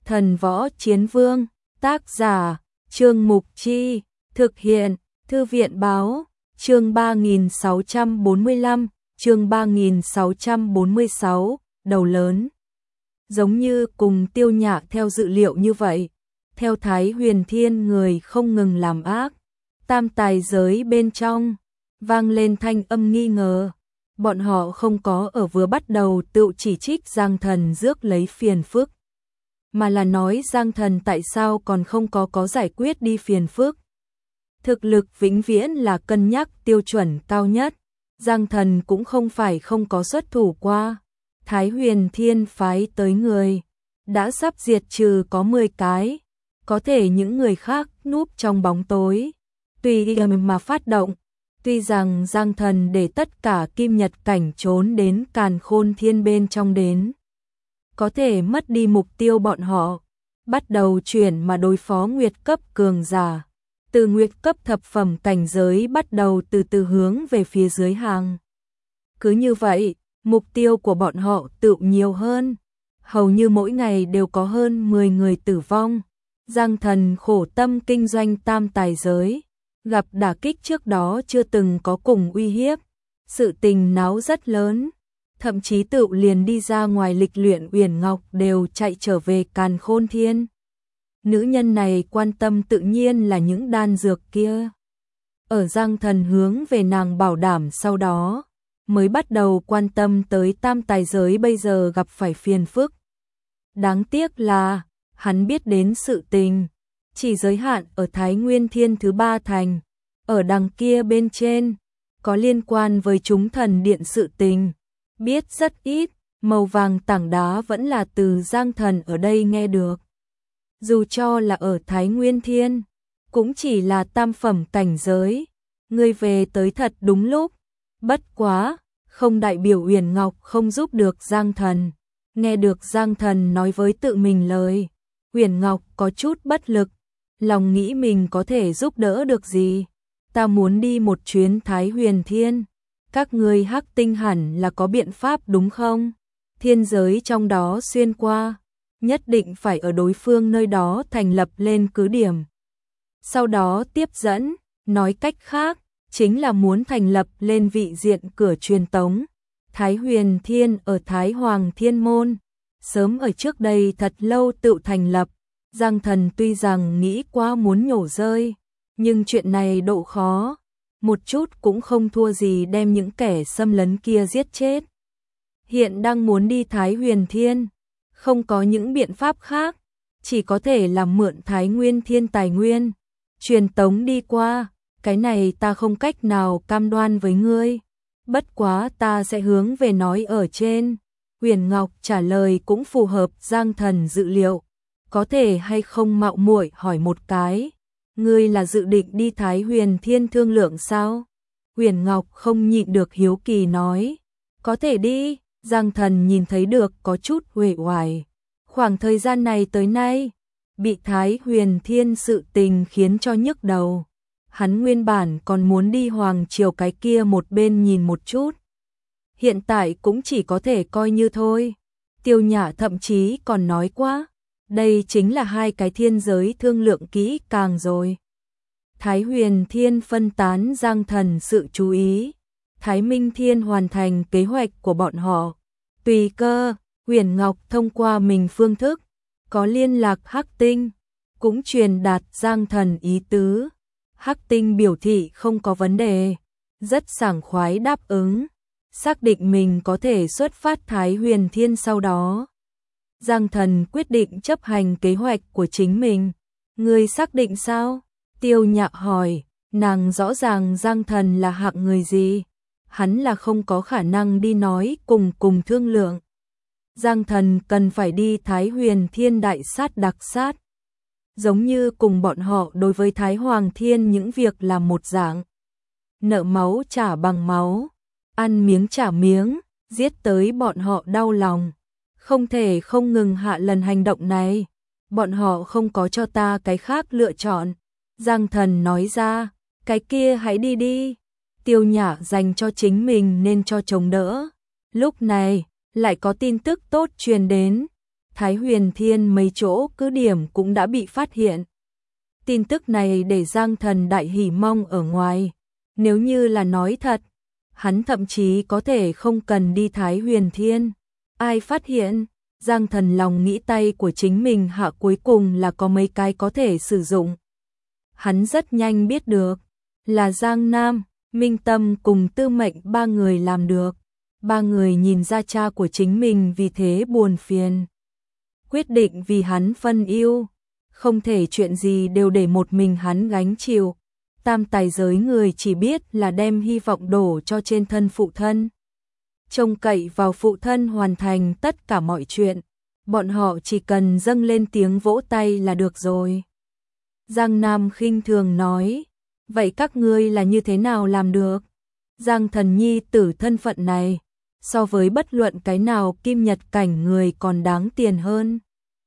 Thần Võ Chiến Vương, tác giả, Trương Mục Chi, thực hiện, Thư viện báo, chương 3645, chương 3646, đầu lớn. Giống như cùng Tiêu Nhã theo dự liệu như vậy, theo Thái Huyền Thiên người không ngừng làm ác, tam tài giới bên trong, vang lên thanh âm nghi ngờ. Bọn họ không có ở vừa bắt đầu tự chỉ trích Giang Thần rước lấy phiền phức, mà là nói Giang Thần tại sao còn không có giải quyết đi phiền phức. Thực lực vĩnh viễn là cân nhắc tiêu chuẩn cao nhất, Giang Thần cũng không phải không có xuất thủ qua. Thái Huyền Thiên phái tới người, đã sắp diệt trừ có 10 cái, có thể những người khác núp trong bóng tối, tùy ý mà phát động. Tuy rằng Giang Thần để tất cả kim nhật cảnh trốn đến Càn Khôn Thiên bên trong đến, có thể mất đi mục tiêu bọn họ, bắt đầu chuyển mà đối phó nguyệt cấp cường giả. Từ nguyệt cấp thập phẩm cảnh giới bắt đầu từ từ hướng về phía dưới hàng. Cứ như vậy, mục tiêu của bọn họ tự nhiều hơn, hầu như mỗi ngày đều có hơn 10 người tử vong. Giang Thần khổ tâm kinh doanh tam tài giới, gặp đả kích trước đó chưa từng có cùng uy hiếp, sự tình náo rất lớn, thậm chí tự liền đi ra ngoài lịch luyện Uyển Ngọc đều chạy trở về Càn Khôn Thiên. Nữ nhân này quan tâm tự nhiên là những đan dược kia. Ở Giang Thần hướng về nàng bảo đảm sau đó, mới bắt đầu quan tâm tới tam tài giới bây giờ gặp phải phiền phức. Đáng tiếc là, hắn biết đến sự tình, chỉ giới hạn ở Thái Nguyên Thiên thứ 3 thành, ở đằng kia bên trên, có liên quan với chúng thần điện sự tình, biết rất ít, màu vàng tảng đá vẫn là từ Giang Thần ở đây nghe được. Dù cho là ở Thái Nguyên Thiên, cũng chỉ là tam phẩm cảnh giới, ngươi về tới thật đúng lúc, bất quá, không đại biểu Uyển Ngọc không giúp được Giang Thần. Nghe được Giang Thần nói với tự mình lời, Uyển Ngọc có chút bất lực, lòng nghĩ mình có thể giúp đỡ được gì. Ta muốn đi một chuyến Thái Huyền Thiên, các ngươi Hắc Tinh hẳn là có biện pháp đúng không? Thiên giới trong đó xuyên qua, nhất định phải ở đối phương nơi đó thành lập lên cứ điểm. Sau đó tiếp dẫn, nói cách khác, chính là muốn thành lập lên vị diện cửa truyền tống. Thái Huyền Thiên ở Thái Hoàng Thiên Môn, sớm ở trước đây thật lâu tự thành lập. Giang Thần tuy rằng nghĩ quá muốn nhổ rơi, nhưng chuyện này độ khó, một chút cũng không thua gì đem những kẻ xâm lấn kia giết chết. Hiện đang muốn đi Thái Huyền Thiên, không có những biện pháp khác, chỉ có thể làm mượn Thái Nguyên Thiên tài nguyên, truyền tống đi qua, cái này ta không cách nào cam đoan với ngươi, bất quá ta sẽ hướng về nói ở trên. Uyển Ngọc trả lời cũng phù hợp Giang Thần dự liệu, có thể hay không mạo muội hỏi một cái, ngươi là dự định đi Thái Huyền Thiên thương lượng sao? Uyển Ngọc không nhịn được hiếu kỳ nói, có thể đi. Giang Thần nhìn thấy được có chút uể oải. Khoảng thời gian này tới nay, bị Thái Huyền Thiên sự tình khiến cho nhức đầu. Hắn nguyên bản còn muốn đi Hoàng Triều cái kia một bên nhìn một chút. Hiện tại cũng chỉ có thể coi như thôi. Tiêu Nhã thậm chí còn nói quá, đây chính là hai cái thiên giới thương lượng kỹ càng rồi. Thái Huyền Thiên phân tán Giang Thần sự chú ý. Thái Minh Thiên hoàn thành kế hoạch của bọn họ. Tùy cơ, Uyển Ngọc thông qua mình phương thức, có liên lạc Hắc Tinh, cũng truyền đạt Giang Thần ý tứ. Hắc Tinh biểu thị không có vấn đề, rất sảng khoái đáp ứng, xác định mình có thể xuất phát Thái Huyền Thiên sau đó. Giang Thần quyết định chấp hành kế hoạch của chính mình. Ngươi xác định sao? Tiêu Nhã hỏi, nàng rõ ràng Giang Thần là hạng người gì, hắn là không có khả năng đi nói cùng thương lượng. Giang Thần cần phải đi Thái Huyền Thiên đại sát đặc sát, giống như cùng bọn họ đối với Thái Hoàng Thiên những việc làm một dạng. Nợ máu trả bằng máu, ăn miếng trả miếng, giết tới bọn họ đau lòng. Không thể không ngừng hạ lần hành động này, bọn họ không có cho ta cái khác lựa chọn. Giang Thần nói ra, cái kia hãy đi đi. Tiêu Nhã dành cho chính mình nên cho chống đỡ. Lúc này, lại có tin tức tốt truyền đến. Thái Huyền Thiên mấy chỗ cứ điểm cũng đã bị phát hiện. Tin tức này để Giang Thần đại hỉ mong ở ngoài. Nếu như là nói thật, hắn thậm chí có thể không cần đi Thái Huyền Thiên. Ai phát hiện? Giang Thần lòng nghĩ tay của chính mình hạ cuối cùng là có mấy cái có thể sử dụng. Hắn rất nhanh biết được, là Giang Nam, Minh Tâm cùng Tư Mệnh ba người làm được. Ba người nhìn ra cha của chính mình vì thế buồn phiền. Quyết định vì hắn phân ưu, không thể chuyện gì đều để một mình hắn gánh chịu. Tam tài giới người chỉ biết là đem hy vọng đổ cho trên thân phụ thân. Trông cậy vào phụ thân hoàn thành tất cả mọi chuyện, bọn họ chỉ cần dâng lên tiếng vỗ tay là được rồi. Giang Nam khinh thường nói, vậy các ngươi là như thế nào làm được? Giang Thần nhi tử thân phận này, so với bất luận cái nào kim nhật cảnh người còn đáng tiền hơn.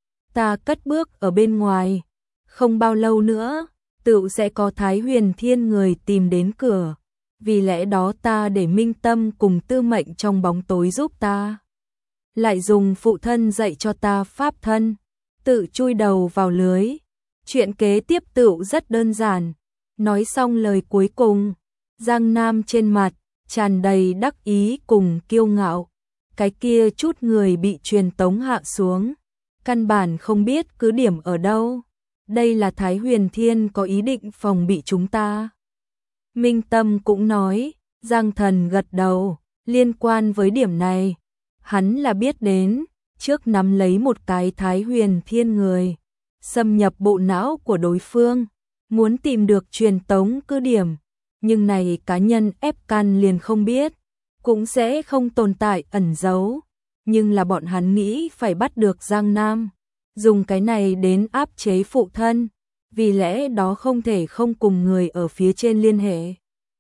Ta cất bước ở bên ngoài, không bao lâu nữa, tự sẽ có Thái Huyền Thiên người tìm đến cửa. Vì lẽ đó ta để Minh Tâm cùng Tư Mệnh trong bóng tối giúp ta. Lại dùng phụ thân dạy cho ta pháp thân, tự chui đầu vào lưới. Chuyện kế tiếp tựu rất đơn giản. Nói xong lời cuối cùng, Giang Nam trên mặt tràn đầy đắc ý cùng kiêu ngạo. Cái kia chút người bị truyền tống hạ xuống, căn bản không biết cứ điểm ở đâu. Đây là Thái Huyền Thiên có ý định phòng bị chúng ta. Minh Tâm cũng nói, Giang Thần gật đầu, liên quan với điểm này, hắn là biết đến, trước nắm lấy một cái Thái Huyền Thiên người, xâm nhập bộ não của đối phương, muốn tìm được truyền tống cứ điểm, nhưng này cá nhân ép căn liền không biết, cũng sẽ không tồn tại ẩn giấu, nhưng là bọn hắn nghĩ phải bắt được Giang Nam, dùng cái này đến áp chế phụ thân. Vì lẽ đó không thể không cùng người ở phía trên liên hệ.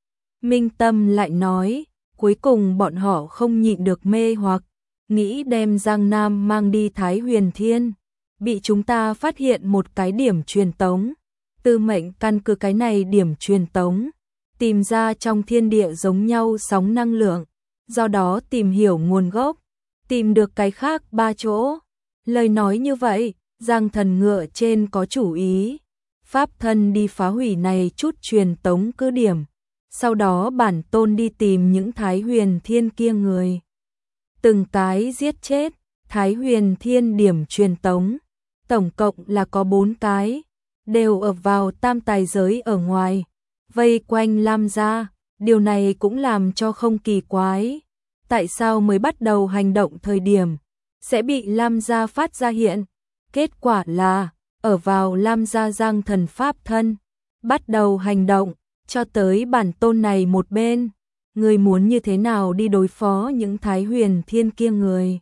Minh Tâm lại nói, cuối cùng bọn họ không nhịn được mê hoặc, nghĩ đem Giang Nam mang đi Thái Huyền Thiên. Bị chúng ta phát hiện một cái điểm truyền tống. Tư Mệnh căn cứ cái này điểm truyền tống, tìm ra trong thiên địa giống nhau sóng năng lượng, do đó tìm hiểu nguồn gốc, tìm được cái khác 3 chỗ. Lời nói như vậy, Giang Thần ngựa trên có chủ ý. Pháp thân đi phá hủy này chút truyền tống cứ điểm, sau đó bản tôn đi tìm những Thái Huyền Thiên kia người. Từng cái giết chết, Thái Huyền Thiên điểm truyền tống, tổng cộng là có 4 cái, đều ở vào tam tài giới ở ngoài, vây quanh Lam gia. Điều này cũng làm cho không kỳ quái, tại sao mới bắt đầu hành động thời điểm, sẽ bị Lam gia phát ra hiện. Kết quả là, ở vào Lam gia Giang Thần pháp thân, bắt đầu hành động, cho tới bản tôn này một bên, người muốn như thế nào đi đối phó những Thái Huyền Thiên kia người.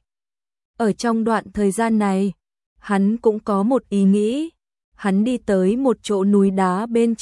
Ở trong đoạn thời gian này, hắn cũng có một ý nghĩ, hắn đi tới một chỗ núi đá bên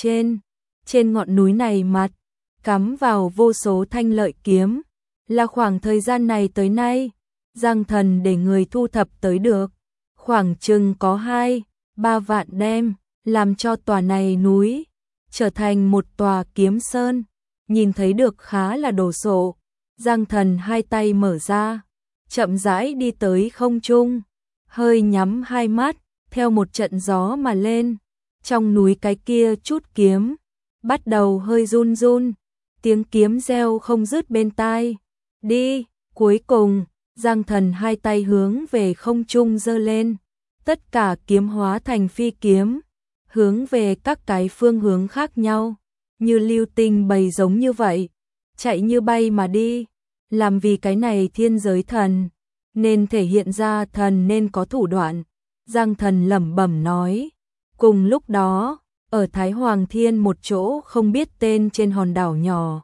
trên ngọn núi này mặt, cắm vào vô số thanh lợi kiếm, là khoảng thời gian này tới nay, Giang Thần để người thu thập tới được, khoảng chừng có 2-3 vạn đem, làm cho tòa này núi trở thành một tòa kiếm sơn, nhìn thấy được khá là đồ sộ. Giang Thần hai tay mở ra, chậm rãi đi tới không trung, hơi nhắm hai mắt, theo một trận gió mà lên, trong núi cái kia chút kiếm, bắt đầu hơi run run, tiếng kiếm reo không dứt bên tai. Đi, cuối cùng, Giang Thần hai tay hướng về không trung giơ lên, tất cả kiếm hóa thành phi kiếm, hướng về các cái phương hướng khác nhau, như lưu tinh bầy giống như vậy, chạy như bay mà đi, làm vì cái này thiên giới thần, nên thể hiện ra thần nên có thủ đoạn. Giang Thần lẩm bẩm nói. Cùng lúc đó, ở Thái Hoàng Thiên một chỗ không biết tên trên hòn đảo nhỏ.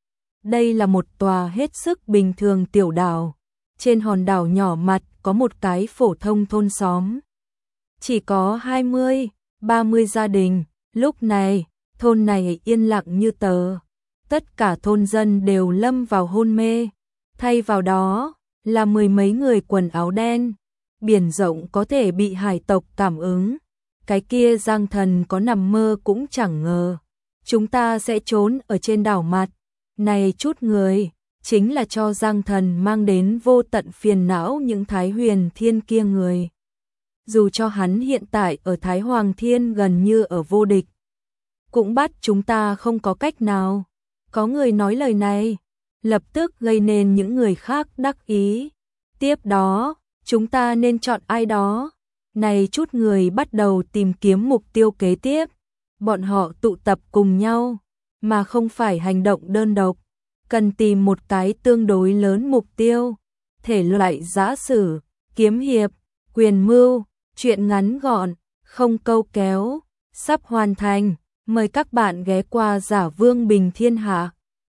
Đây là một tòa hết sức bình thường tiểu đảo. Trên hòn đảo nhỏ mặt có một cái phổ thông thôn xóm. Chỉ có 20-30 gia đình. Lúc này, thôn này yên lặng như tờ. Tất cả thôn dân đều lâm vào hôn mê. Thay vào đó là mười mấy người quần áo đen. Biển rộng có thể bị hải tộc cảm ứng. Cái kia Giang Thần có nằm mơ cũng chẳng ngờ. Chúng ta sẽ trốn ở trên đảo mặt. Này chút người, chính là cho Giang Thần mang đến vô tận phiền não những Thái Huyền Thiên kia người. dù cho hắn hiện tại ở Thái Hoàng Thiên gần như ở vô địch, cũng bắt chúng ta không có cách nào. Có người nói lời này, lập tức gây nên những người khác đắc ý. Tiếp đó, chúng ta nên chọn ai đó. Này chút người bắt đầu tìm kiếm mục tiêu kế tiếp. Bọn họ tụ tập cùng nhau, mà không phải hành động đơn độc. Cần tìm một cái tương đối lớn mục tiêu. Thể loại giã sử, kiếm hiệp, quyền mưu, truyện ngắn gọn, không câu kéo, sắp hoàn thành. Mời các bạn ghé qua Giả Vương Bình Thiên Hạ.